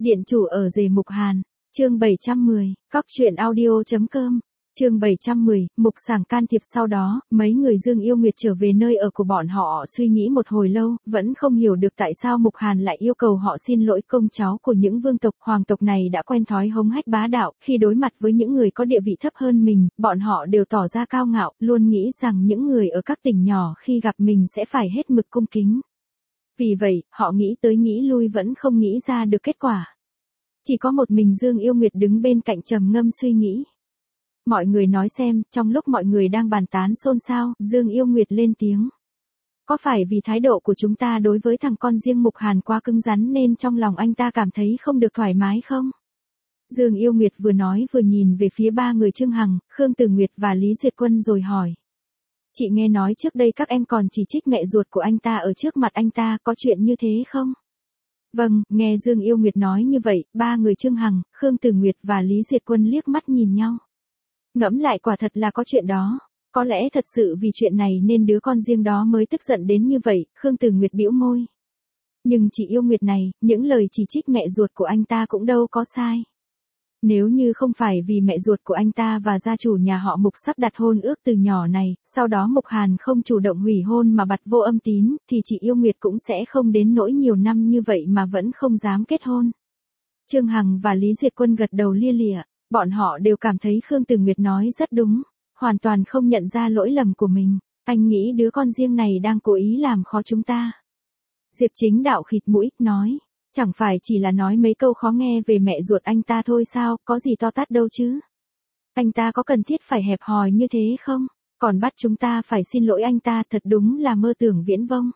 Điện chủ ở rể Mục Hàn, chương 710, cóc truyện audio.com, chương 710, Mục Sảng can thiệp. Sau đó, mấy người Dương Yêu Nguyệt trở về nơi ở của bọn họ, suy nghĩ một hồi lâu, vẫn không hiểu được tại sao Mục Hàn lại yêu cầu họ xin lỗi. Công cháu của những vương tộc, hoàng tộc này đã quen thói hống hách bá đạo, khi đối mặt với những người có địa vị thấp hơn mình, bọn họ đều tỏ ra cao ngạo, luôn nghĩ rằng những người ở các tỉnh nhỏ khi gặp mình sẽ phải hết mực cung kính. Vì vậy, họ nghĩ tới nghĩ lui vẫn không nghĩ ra được kết quả. Chỉ có một mình Dương Yêu Nguyệt đứng bên cạnh trầm ngâm suy nghĩ. Mọi người nói xem, trong lúc mọi người đang bàn tán xôn xao, Dương Yêu Nguyệt lên tiếng. Có phải vì thái độ của chúng ta đối với thằng con riêng Mục Hàn quá cứng rắn nên trong lòng anh ta cảm thấy không được thoải mái không? Dương Yêu Nguyệt vừa nói vừa nhìn về phía ba người Trương Hằng, Khương Tử Nguyệt và Lý Duyệt Quân rồi hỏi. Chị nghe nói trước đây các em còn chỉ trích mẹ ruột của anh ta ở trước mặt anh ta, có chuyện như thế không? Vâng, nghe Dương Yêu Nguyệt nói như vậy, ba người Trương Hằng, Khương Tử Nguyệt và Lý Duyệt Quân liếc mắt nhìn nhau. Ngẫm lại quả thật là có chuyện đó. Có lẽ thật sự vì chuyện này nên đứa con riêng đó mới tức giận đến như vậy, Khương Tử Nguyệt bĩu môi. Nhưng chị Yêu Nguyệt này, những lời chỉ trích mẹ ruột của anh ta cũng đâu có sai. Nếu như không phải vì mẹ ruột của anh ta và gia chủ nhà họ Mục sắp đặt hôn ước từ nhỏ này, sau đó Mục Hàn không chủ động hủy hôn mà bặt vô âm tín, thì chị Yêu Nguyệt cũng sẽ không đến nỗi nhiều năm như vậy mà vẫn không dám kết hôn. Trương Hằng và Lý Duyệt Quân gật đầu lia lịa, bọn họ đều cảm thấy Khương Tử Nguyệt nói rất đúng, hoàn toàn không nhận ra lỗi lầm của mình. Anh nghĩ đứa con riêng này đang cố ý làm khó chúng ta. Diệp Chính Đạo khịt mũi, nói. Chẳng phải chỉ là nói mấy câu khó nghe về mẹ ruột anh ta thôi sao, có gì to tát đâu chứ. Anh ta có cần thiết phải hẹp hòi như thế không? Còn bắt chúng ta phải xin lỗi anh ta, thật đúng là mơ tưởng viễn vông.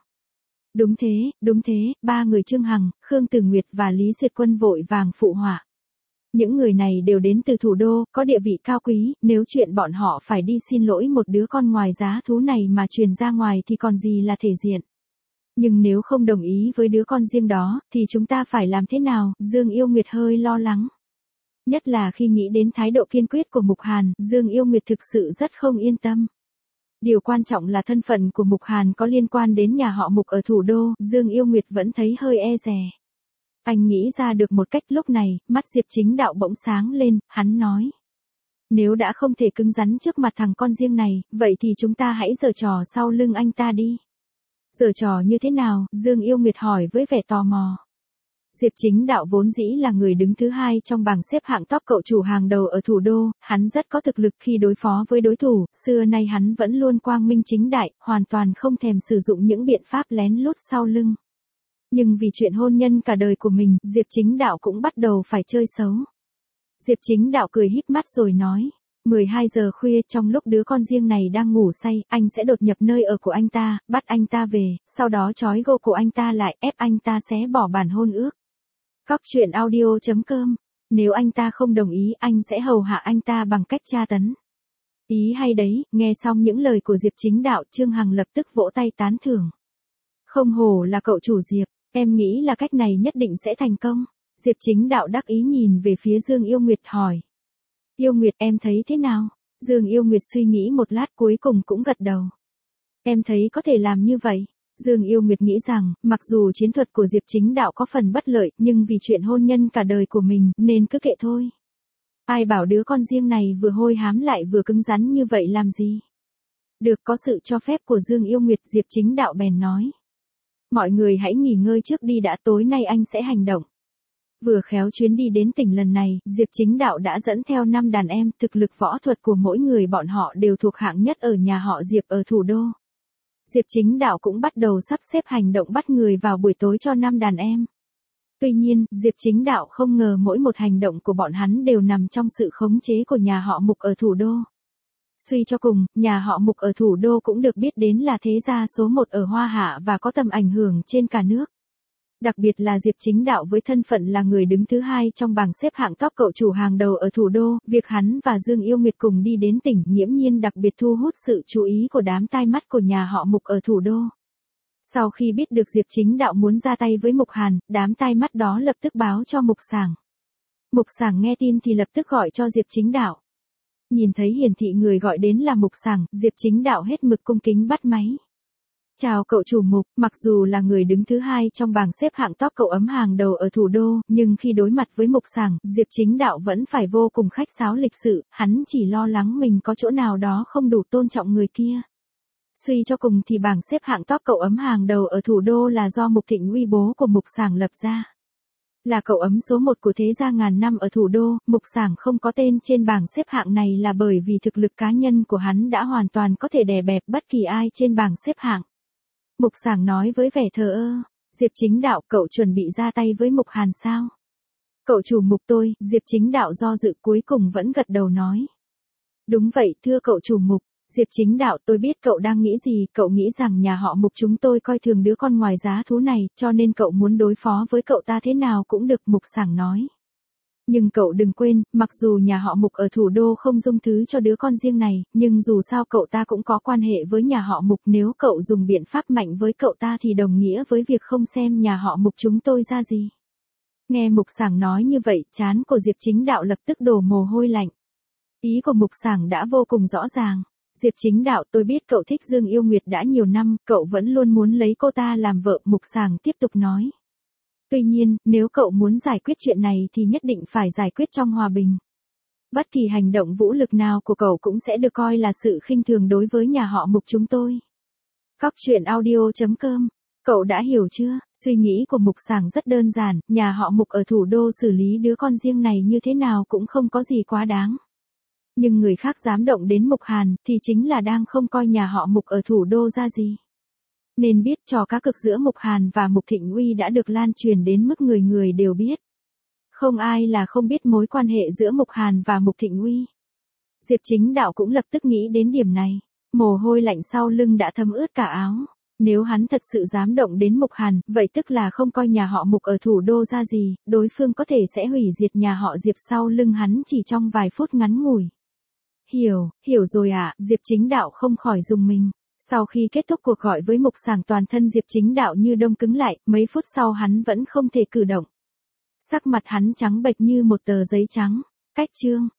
Đúng thế, ba người Trương Hằng, Khương Tử Nguyệt và Lý Duyệt Quân vội vàng phụ họa. Những người này đều đến từ thủ đô, có địa vị cao quý, nếu chuyện bọn họ phải đi xin lỗi một đứa con ngoài giá thú này mà truyền ra ngoài thì còn gì là thể diện. Nhưng nếu không đồng ý với đứa con riêng đó, thì chúng ta phải làm thế nào? Dương Yêu Nguyệt hơi lo lắng. Nhất là khi nghĩ đến thái độ kiên quyết của Mục Hàn, Dương Yêu Nguyệt thực sự rất không yên tâm. Điều quan trọng là thân phận của Mục Hàn có liên quan đến nhà họ Mục ở thủ đô, Dương Yêu Nguyệt vẫn thấy hơi e dè. Anh nghĩ ra được một cách. Lúc này, mắt Diệp Chính Đạo bỗng sáng lên, hắn nói. Nếu đã không thể cứng rắn trước mặt thằng con riêng này, vậy thì chúng ta hãy giở trò sau lưng anh ta đi. Giở trò như thế nào? Dương Yêu Nguyệt hỏi với vẻ tò mò. Diệp Chính Đạo vốn dĩ là người đứng thứ hai trong bảng xếp hạng top cậu chủ hàng đầu ở thủ đô, hắn rất có thực lực khi đối phó với đối thủ, xưa nay hắn vẫn luôn quang minh chính đại, hoàn toàn không thèm sử dụng những biện pháp lén lút sau lưng. Nhưng vì chuyện hôn nhân cả đời của mình, Diệp Chính Đạo cũng bắt đầu phải chơi xấu. Diệp Chính Đạo cười híp mắt rồi nói. 12 giờ khuya, trong lúc đứa con riêng này đang ngủ say, anh sẽ đột nhập nơi ở của anh ta, bắt anh ta về, sau đó trói gô cổ anh ta lại, ép anh ta xé bỏ bản hôn ước. Cóc truyện audio.com. Nếu anh ta không đồng ý, anh sẽ hầu hạ anh ta bằng cách tra tấn. Ý hay đấy. Nghe xong những lời của Diệp Chính Đạo, Trương Hằng lập tức vỗ tay tán thưởng. Không hổ là cậu chủ Diệp, em nghĩ là cách này nhất định sẽ thành công. Diệp Chính Đạo đắc ý nhìn về phía Dương Yêu Nguyệt hỏi. Yêu Nguyệt, em thấy thế nào? Dương Yêu Nguyệt suy nghĩ một lát cuối cùng cũng gật đầu. Em thấy có thể làm như vậy. Dương Yêu Nguyệt nghĩ rằng, mặc dù chiến thuật của Diệp Chính Đạo có phần bất lợi, nhưng vì chuyện hôn nhân cả đời của mình, nên cứ kệ thôi. Ai bảo đứa con riêng này vừa hôi hám lại vừa cứng rắn như vậy làm gì? Được, có sự cho phép của Dương Yêu Nguyệt, Diệp Chính Đạo bèn nói. Mọi người hãy nghỉ ngơi trước đi đã, tối nay anh sẽ hành động. Vừa khéo chuyến đi đến tỉnh lần này, Diệp Chính Đạo đã dẫn theo 5 đàn em, thực lực võ thuật của mỗi người bọn họ đều thuộc hạng nhất ở nhà họ Diệp ở thủ đô. Diệp Chính Đạo cũng bắt đầu sắp xếp hành động bắt người vào buổi tối cho 5 đàn em. Tuy nhiên, Diệp Chính Đạo không ngờ mỗi một hành động của bọn hắn đều nằm trong sự khống chế của nhà họ Mục ở thủ đô. Suy cho cùng, nhà họ Mục ở thủ đô cũng được biết đến là thế gia số 1 ở Hoa Hạ và có tầm ảnh hưởng trên cả nước. Đặc biệt là Diệp Chính Đạo với thân phận là người đứng thứ hai trong bảng xếp hạng top cậu chủ hàng đầu ở thủ đô, việc hắn và Dương Yêu Nguyệt cùng đi đến tỉnh nghiễm nhiên đặc biệt thu hút sự chú ý của đám tai mắt của nhà họ Mục ở thủ đô. Sau khi biết được Diệp Chính Đạo muốn ra tay với Mục Hàn, đám tai mắt đó lập tức báo cho Mục Sảng. Mục Sảng nghe tin thì lập tức gọi cho Diệp Chính Đạo. Nhìn thấy hiển thị người gọi đến là Mục Sảng, Diệp Chính Đạo hết mực cung kính bắt máy. Chào cậu chủ mục, mặc dù là người đứng thứ hai trong bảng xếp hạng top cậu ấm hàng đầu ở thủ đô, nhưng khi đối mặt với Mục Sảng, Diệp Chính Đạo vẫn phải vô cùng khách sáo lịch sự, hắn chỉ lo lắng mình có chỗ nào đó không đủ tôn trọng người kia. Suy cho cùng thì bảng xếp hạng top cậu ấm hàng đầu ở thủ đô là do Mục Thịnh Uy bố của Mục Sảng lập ra. Là cậu ấm số 1 của thế gia ngàn năm ở thủ đô, Mục Sảng không có tên trên bảng xếp hạng này là bởi vì thực lực cá nhân của hắn đã hoàn toàn có thể đè bẹp bất kỳ ai trên bảng xếp hạng. Mục Sảng nói với vẻ thờ ơ, Diệp Chính Đạo, cậu chuẩn bị ra tay với Mục Hàn sao? Cậu chủ Mục tôi, Diệp Chính Đạo do dự cuối cùng vẫn gật đầu nói. Đúng vậy, thưa cậu chủ Mục. Diệp Chính Đạo, tôi biết cậu đang nghĩ gì, cậu nghĩ rằng nhà họ Mục chúng tôi coi thường đứa con ngoài giá thú này, cho nên cậu muốn đối phó với cậu ta thế nào cũng được, Mục Sảng nói. Nhưng cậu đừng quên, mặc dù nhà họ Mục ở thủ đô không dung thứ cho đứa con riêng này, nhưng dù sao cậu ta cũng có quan hệ với nhà họ Mục, nếu cậu dùng biện pháp mạnh với cậu ta thì đồng nghĩa với việc không xem nhà họ Mục chúng tôi ra gì. Nghe Mục Sảng nói như vậy, trán của Diệp Chính Đạo lập tức đổ mồ hôi lạnh. Ý của Mục Sảng đã vô cùng rõ ràng. Diệp Chính Đạo, tôi biết cậu thích Dương Yêu Nguyệt đã nhiều năm, cậu vẫn luôn muốn lấy cô ta làm vợ, Mục Sảng tiếp tục nói. Tuy nhiên, nếu cậu muốn giải quyết chuyện này thì nhất định phải giải quyết trong hòa bình. Bất kỳ hành động vũ lực nào của cậu cũng sẽ được coi là sự khinh thường đối với nhà họ Mục chúng tôi. Cóc truyện audio.com. Cậu đã hiểu chưa? Suy nghĩ của Mục Sảng rất đơn giản, nhà họ Mục ở thủ đô xử lý đứa con riêng này như thế nào cũng không có gì quá đáng. Nhưng người khác dám động đến Mục Hàn thì chính là đang không coi nhà họ Mục ở thủ đô ra gì. Nên biết trò cá cược giữa Mục Hàn và Mục Thịnh Uy đã được lan truyền đến mức người người đều biết. Không ai là không biết mối quan hệ giữa Mục Hàn và Mục Thịnh Uy. Diệp Chính Đạo cũng lập tức nghĩ đến điểm này. Mồ hôi lạnh sau lưng đã thấm ướt cả áo. Nếu hắn thật sự dám động đến Mục Hàn, vậy tức là không coi nhà họ Mục ở thủ đô ra gì, đối phương có thể sẽ hủy diệt nhà họ Diệp sau lưng hắn chỉ trong vài phút ngắn ngủi. Hiểu rồi ạ, Diệp Chính Đạo không khỏi rùng mình. Sau khi kết thúc cuộc gọi với Mục Sảng, toàn thân Diệp Chính Đạo như đông cứng lại, mấy phút sau hắn vẫn không thể cử động. Sắc mặt hắn trắng bệch như một tờ giấy trắng. Cách chương